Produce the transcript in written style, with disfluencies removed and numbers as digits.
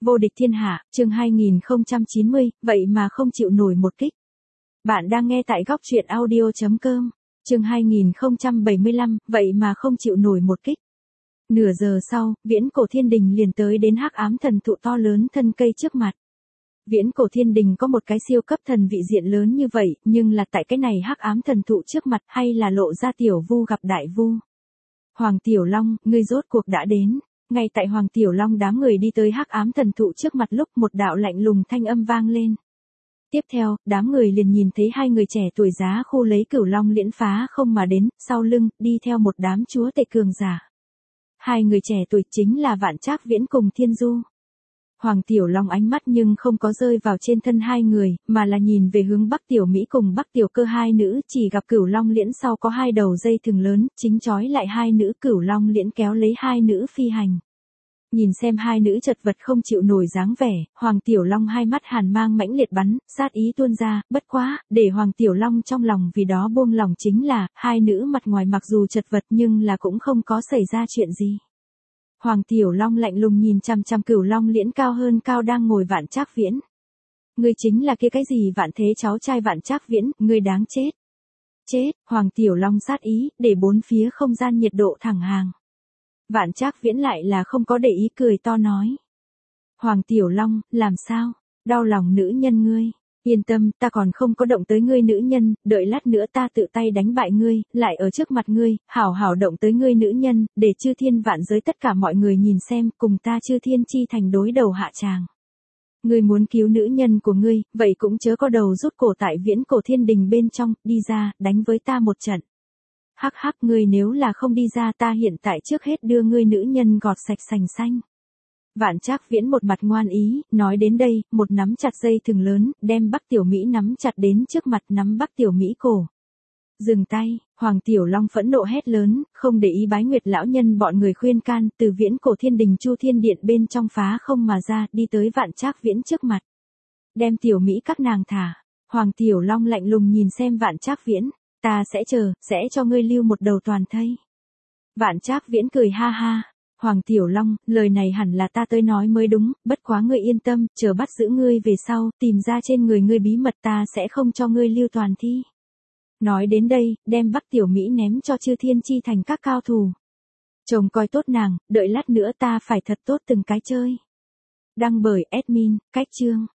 Vô địch thiên hạ, chương 2090, vậy mà không chịu nổi một kích. Bạn đang nghe tại góc truyện audio.com, chương 2075, vậy mà không chịu nổi một kích. Nửa giờ sau, Viễn Cổ Thiên Đình liền tới đến Hắc Ám Thần Thụ to lớn thân cây trước mặt. Viễn Cổ Thiên Đình có một cái siêu cấp thần vị diện lớn như vậy, nhưng là tại cái này Hắc Ám Thần Thụ trước mặt hay là lộ ra tiểu vu gặp đại vu. Hoàng Tiểu Long, ngươi rốt cuộc đã đến. Ngay tại Hoàng Tiểu Long đám người đi tới Hắc Ám Thần Thụ trước mặt lúc một đạo lạnh lùng thanh âm vang lên. Tiếp theo, đám người liền nhìn thấy hai người trẻ tuổi giá khu lấy Cửu Long liễn phá không mà đến, sau lưng, đi theo một đám chúa tể cường giả. Hai người trẻ tuổi chính là Vạn Trác Viễn cùng Thiên Du. Hoàng Tiểu Long ánh mắt nhưng không có rơi vào trên thân hai người, mà là nhìn về hướng Bắc Tiểu Mỹ cùng Bắc Tiểu Cơ hai nữ, chỉ gặp Cửu Long liễn sau có hai đầu dây thừng lớn, chính trói lại hai nữ, Cửu Long liễn kéo lấy hai nữ phi hành. Nhìn xem hai nữ chật vật không chịu nổi dáng vẻ, Hoàng Tiểu Long hai mắt hàn mang mãnh liệt bắn, sát ý tuôn ra, bất quá, để Hoàng Tiểu Long trong lòng vì đó buông lòng chính là, hai nữ mặt ngoài mặc dù chật vật nhưng là cũng không có xảy ra chuyện gì. Hoàng Tiểu Long lạnh lùng nhìn chằm chằm Cửu Long liễn cao hơn cao đang ngồi Vạn Trác Viễn. Ngươi chính là kia cái gì Vạn Thế cháu trai Vạn Trác Viễn, ngươi đáng chết. Chết, Hoàng Tiểu Long sát ý, để bốn phía không gian nhiệt độ thẳng hàng. Vạn Trác Viễn lại là không có để ý cười to nói. Hoàng Tiểu Long, làm sao? Đau lòng nữ nhân ngươi. Yên tâm, ta còn không có động tới ngươi nữ nhân, đợi lát nữa ta tự tay đánh bại ngươi, lại ở trước mặt ngươi, hảo hảo động tới ngươi nữ nhân, để chư thiên vạn giới tất cả mọi người nhìn xem, cùng ta chư thiên chi thành đối đầu hạ tràng. Ngươi muốn cứu nữ nhân của ngươi, vậy cũng chớ có đầu rút cổ tại Viễn Cổ Thiên Đình bên trong, đi ra, đánh với ta một trận. Hắc hắc, ngươi nếu là không đi ra ta hiện tại trước hết đưa ngươi nữ nhân gọt sạch sành xanh. Vạn Trác Viễn một mặt ngoan ý, nói đến đây, một nắm chặt dây thừng lớn, đem Bắc Tiểu Mỹ nắm chặt đến trước mặt nắm Bắc Tiểu Mỹ cổ. Dừng tay, Hoàng Tiểu Long phẫn nộ hét lớn, không để ý Bái Nguyệt lão nhân bọn người khuyên can, từ Viễn Cổ Thiên Đình Chu Thiên Điện bên trong phá không mà ra, đi tới Vạn Trác Viễn trước mặt. Đem Tiểu Mỹ các nàng thả. Hoàng Tiểu Long lạnh lùng nhìn xem Vạn Trác Viễn, ta sẽ chờ, sẽ cho ngươi lưu một đầu toàn thây. Vạn Trác Viễn cười ha ha. Hoàng Tiểu Long, lời này hẳn là ta tới nói mới đúng, bất quá ngươi yên tâm, chờ bắt giữ ngươi về sau, tìm ra trên người ngươi bí mật ta sẽ không cho ngươi lưu toàn thi. Nói đến đây, đem Bắc Tiểu Mỹ ném cho chư thiên chi thành các cao thủ. Chồng coi tốt nàng, đợi lát nữa ta phải thật tốt từng cái chơi. Đăng bởi admin, cách chương.